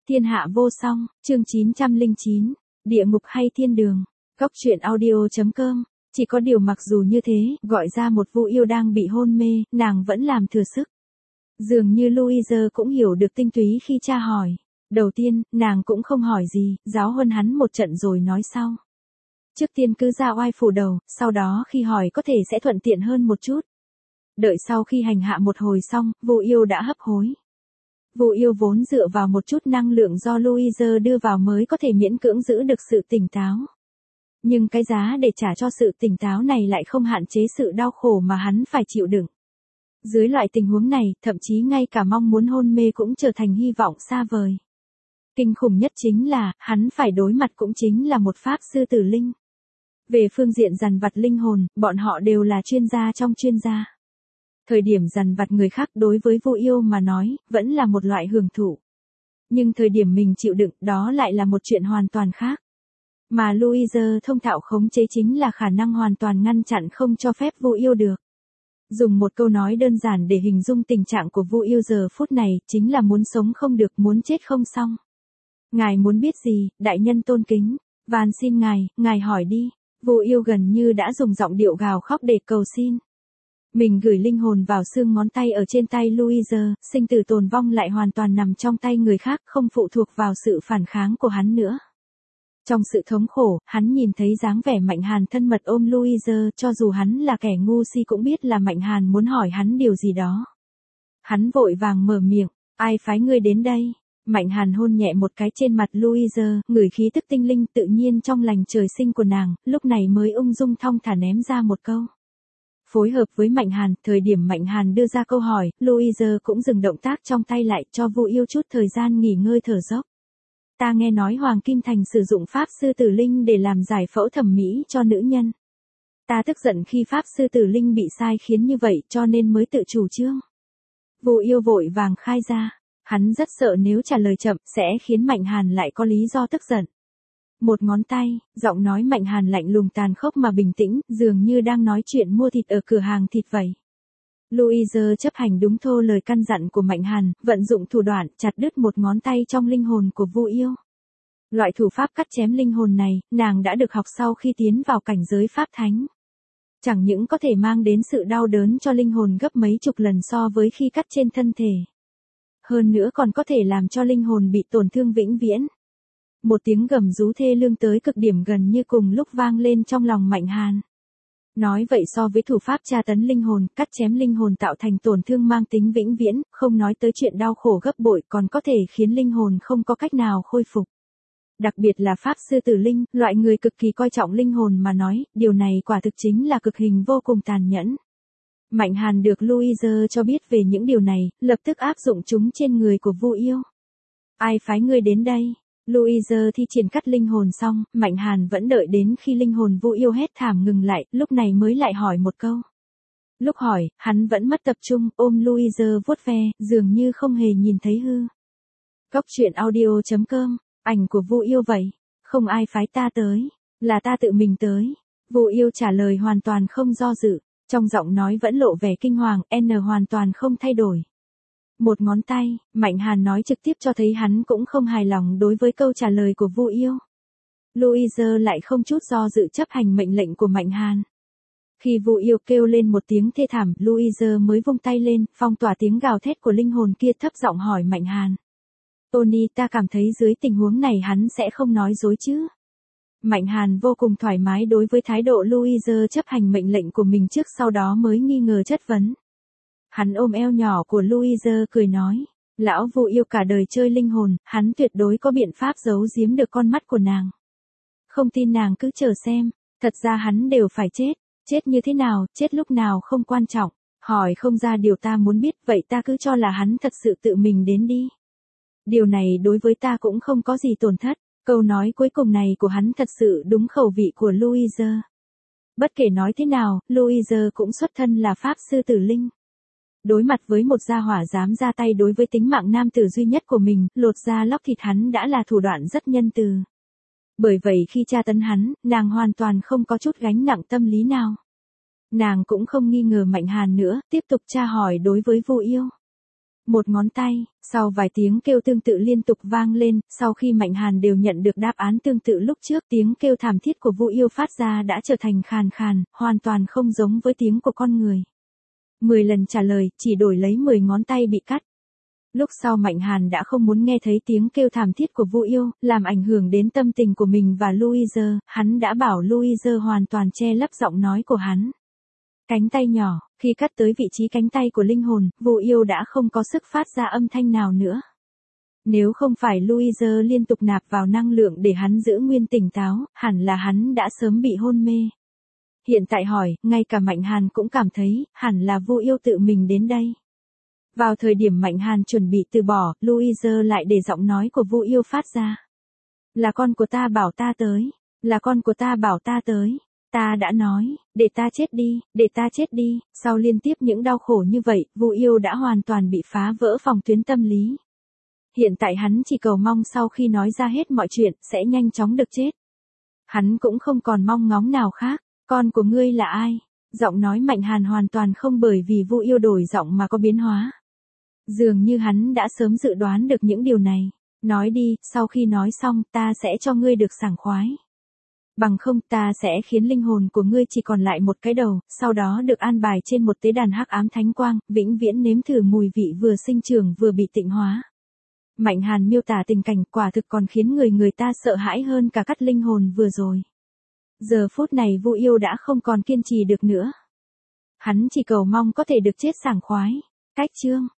Thiên hạ vô song, chương 909, địa ngục hay thiên đường. Góc truyện audio.com. Chỉ có điều mặc dù như thế, gọi ra một Vu Yêu đang bị hôn mê, nàng vẫn làm thừa sức. Dường như Louise cũng hiểu được tinh túy khi cha hỏi. Đầu tiên, nàng cũng không hỏi gì, giáo huấn hắn một trận rồi nói sau. Trước tiên cứ ra oai phủ đầu, sau đó khi hỏi có thể sẽ thuận tiện hơn một chút. Đợi sau khi hành hạ một hồi xong, Vu Yêu đã hấp hối. Vu Yêu vốn dựa vào một chút năng lượng do Louise đưa vào mới có thể miễn cưỡng giữ được sự tỉnh táo. Nhưng cái giá để trả cho sự tỉnh táo này lại không hạn chế sự đau khổ mà hắn phải chịu đựng. Dưới loại tình huống này, thậm chí ngay cả mong muốn hôn mê cũng trở thành hy vọng xa vời. Kinh khủng nhất chính là, hắn phải đối mặt cũng chính là một pháp sư tử linh. Về phương diện dằn vặt linh hồn, bọn họ đều là chuyên gia trong chuyên gia. Thời điểm dằn vặt người khác đối với Vu Yêu mà nói, vẫn là một loại hưởng thụ. Nhưng thời điểm mình chịu đựng, đó lại là một chuyện hoàn toàn khác. Mà Louise thông thạo khống chế chính là khả năng hoàn toàn ngăn chặn không cho phép Vu Yêu được. Dùng một câu nói đơn giản để hình dung tình trạng của Vu Yêu giờ phút này, chính là muốn sống không được, muốn chết không xong. Ngài muốn biết gì, đại nhân tôn kính, van xin ngài hỏi đi. Vu Yêu gần như đã dùng giọng điệu gào khóc để cầu xin. Mình gửi linh hồn vào xương ngón tay ở trên tay Louise, sinh tử tồn vong lại hoàn toàn nằm trong tay người khác, không phụ thuộc vào sự phản kháng của hắn nữa. Trong sự thống khổ, hắn nhìn thấy dáng vẻ Mạnh Hàn thân mật ôm Louise, cho dù hắn là kẻ ngu si cũng biết là Mạnh Hàn muốn hỏi hắn điều gì đó. Hắn vội vàng mở miệng, ai phái ngươi đến đây? Mạnh Hàn hôn nhẹ một cái trên mặt Louise, ngửi khí tức tinh linh tự nhiên trong lành trời sinh của nàng, lúc này mới ung dung thong thả ném ra một câu. Phối hợp với Mạnh Hàn, thời điểm Mạnh Hàn đưa ra câu hỏi, Louise cũng dừng động tác trong tay lại cho Vu Yêu chút thời gian nghỉ ngơi thở dốc. Ta nghe nói Hoàng Kim Thành sử dụng pháp sư tử linh để làm giải phẫu thẩm mỹ cho nữ nhân. Ta tức giận khi pháp sư tử linh bị sai khiến như vậy cho nên mới tự chủ trương. Vu Yêu vội vàng khai ra, hắn rất sợ nếu trả lời chậm sẽ khiến Mạnh Hàn lại có lý do tức giận. Một ngón tay, giọng nói Mạnh Hàn lạnh lùng tàn khốc mà bình tĩnh, dường như đang nói chuyện mua thịt ở cửa hàng thịt vậy. Louise chấp hành đúng thô lời căn dặn của Mạnh Hàn, vận dụng thủ đoạn chặt đứt một ngón tay trong linh hồn của Vu Yêu. Loại thủ pháp cắt chém linh hồn này, nàng đã được học sau khi tiến vào cảnh giới pháp thánh. Chẳng những có thể mang đến sự đau đớn cho linh hồn gấp mấy chục lần so với khi cắt trên thân thể. Hơn nữa còn có thể làm cho linh hồn bị tổn thương vĩnh viễn. Một tiếng gầm rú thê lương tới cực điểm gần như cùng lúc vang lên trong lòng Mạnh Hàn. Nói vậy so với thủ pháp tra tấn linh hồn, cắt chém linh hồn tạo thành tổn thương mang tính vĩnh viễn, không nói tới chuyện đau khổ gấp bội còn có thể khiến linh hồn không có cách nào khôi phục. Đặc biệt là pháp sư tử linh, loại người cực kỳ coi trọng linh hồn mà nói, điều này quả thực chính là cực hình vô cùng tàn nhẫn. Mạnh Hàn được Louise cho biết về những điều này, lập tức áp dụng chúng trên người của Vu Yêu. Ai phái ngươi đến đây? Louise thi triển cắt linh hồn xong, Mạnh Hàn vẫn đợi đến khi linh hồn Vu Yêu hét thảm ngừng lại, lúc này mới lại hỏi một câu. Lúc hỏi, hắn vẫn mất tập trung, ôm Louise vuốt ve, dường như không hề nhìn thấy hư. Góc truyện audio.com, ảnh của Vu Yêu vậy, không ai phái ta tới, là ta tự mình tới. Vu Yêu trả lời hoàn toàn không do dự, trong giọng nói vẫn lộ vẻ kinh hoàng, hoàn toàn không thay đổi. Một ngón tay, Mạnh Hàn nói trực tiếp cho thấy hắn cũng không hài lòng đối với câu trả lời của Vu Yêu. Louise lại không chút do dự chấp hành mệnh lệnh của Mạnh Hàn. Khi Vu Yêu kêu lên một tiếng thê thảm, Louise mới vung tay lên, phong tỏa tiếng gào thét của linh hồn kia, thấp giọng hỏi Mạnh Hàn. Tony, ta cảm thấy dưới tình huống này hắn sẽ không nói dối chứ? Mạnh Hàn vô cùng thoải mái đối với thái độ Louise chấp hành mệnh lệnh của mình trước sau đó mới nghi ngờ chất vấn. Hắn ôm eo nhỏ của Louise cười nói, lão Vu Yêu cả đời chơi linh hồn, hắn tuyệt đối có biện pháp giấu giếm được con mắt của nàng. Không tin nàng cứ chờ xem, thật ra hắn đều phải chết như thế nào, chết lúc nào không quan trọng, hỏi không ra điều ta muốn biết, vậy ta cứ cho là hắn thật sự tự mình đến đi. Điều này đối với ta cũng không có gì tổn thất, câu nói cuối cùng này của hắn thật sự đúng khẩu vị của Louise. Bất kể nói thế nào, Louise cũng xuất thân là pháp sư tử linh. Đối mặt với một gia hỏa dám ra tay đối với tính mạng nam tử duy nhất của mình, lột da lóc thịt hắn đã là thủ đoạn rất nhân từ. Bởi vậy khi tra tấn hắn, nàng hoàn toàn không có chút gánh nặng tâm lý nào. Nàng cũng không nghi ngờ Mạnh Hàn nữa, tiếp tục tra hỏi đối với Vu Yêu. một ngón tay, sau vài tiếng kêu tương tự liên tục vang lên, sau khi Mạnh Hàn đều nhận được đáp án tương tự lúc trước, tiếng kêu thảm thiết của Vu Yêu phát ra đã trở thành khàn khàn, hoàn toàn không giống với tiếng của con người. 10 lần trả lời, chỉ đổi lấy 10 ngón tay bị cắt. Lúc sau Mạnh Hàn đã không muốn nghe thấy tiếng kêu thảm thiết của Vu Yêu, làm ảnh hưởng đến tâm tình của mình và Louise, hắn đã bảo Louise hoàn toàn che lấp giọng nói của hắn. Cánh tay nhỏ, khi cắt tới vị trí cánh tay của linh hồn, Vu Yêu đã không có sức phát ra âm thanh nào nữa. Nếu không phải Louise liên tục nạp vào năng lượng để hắn giữ nguyên tỉnh táo, hẳn là hắn đã sớm bị hôn mê. Hiện tại hỏi, ngay cả Mạnh Hàn cũng cảm thấy, hẳn là Vu Yêu tự mình đến đây. Vào thời điểm Mạnh Hàn chuẩn bị từ bỏ, Louise lại để giọng nói của Vu Yêu phát ra. Là con của ta bảo ta tới. Là con của ta bảo ta tới. Ta đã nói, để ta chết đi, để ta chết đi. Sau liên tiếp những đau khổ như vậy, Vu Yêu đã hoàn toàn bị phá vỡ phòng tuyến tâm lý. Hiện tại hắn chỉ cầu mong sau khi nói ra hết mọi chuyện, sẽ nhanh chóng được chết. Hắn cũng không còn mong ngóng nào khác. Con của ngươi là ai? Giọng nói Mạnh Hàn hoàn toàn không bởi vì Vu Yêu đổi giọng mà có biến hóa. Dường như hắn đã sớm dự đoán được những điều này. Nói đi, sau khi nói xong, ta sẽ cho ngươi được sảng khoái. Bằng không, ta sẽ khiến linh hồn của ngươi chỉ còn lại một cái đầu, sau đó được an bài trên một tế đàn hắc ám thánh quang, vĩnh viễn nếm thử mùi vị vừa sinh trưởng vừa bị tịnh hóa. Mạnh Hàn miêu tả tình cảnh quả thực còn khiến người ta sợ hãi hơn cả cắt linh hồn vừa rồi. Giờ phút này Vu Yêu đã không còn kiên trì được nữa. Hắn chỉ cầu mong có thể được chết sảng khoái. Cách chương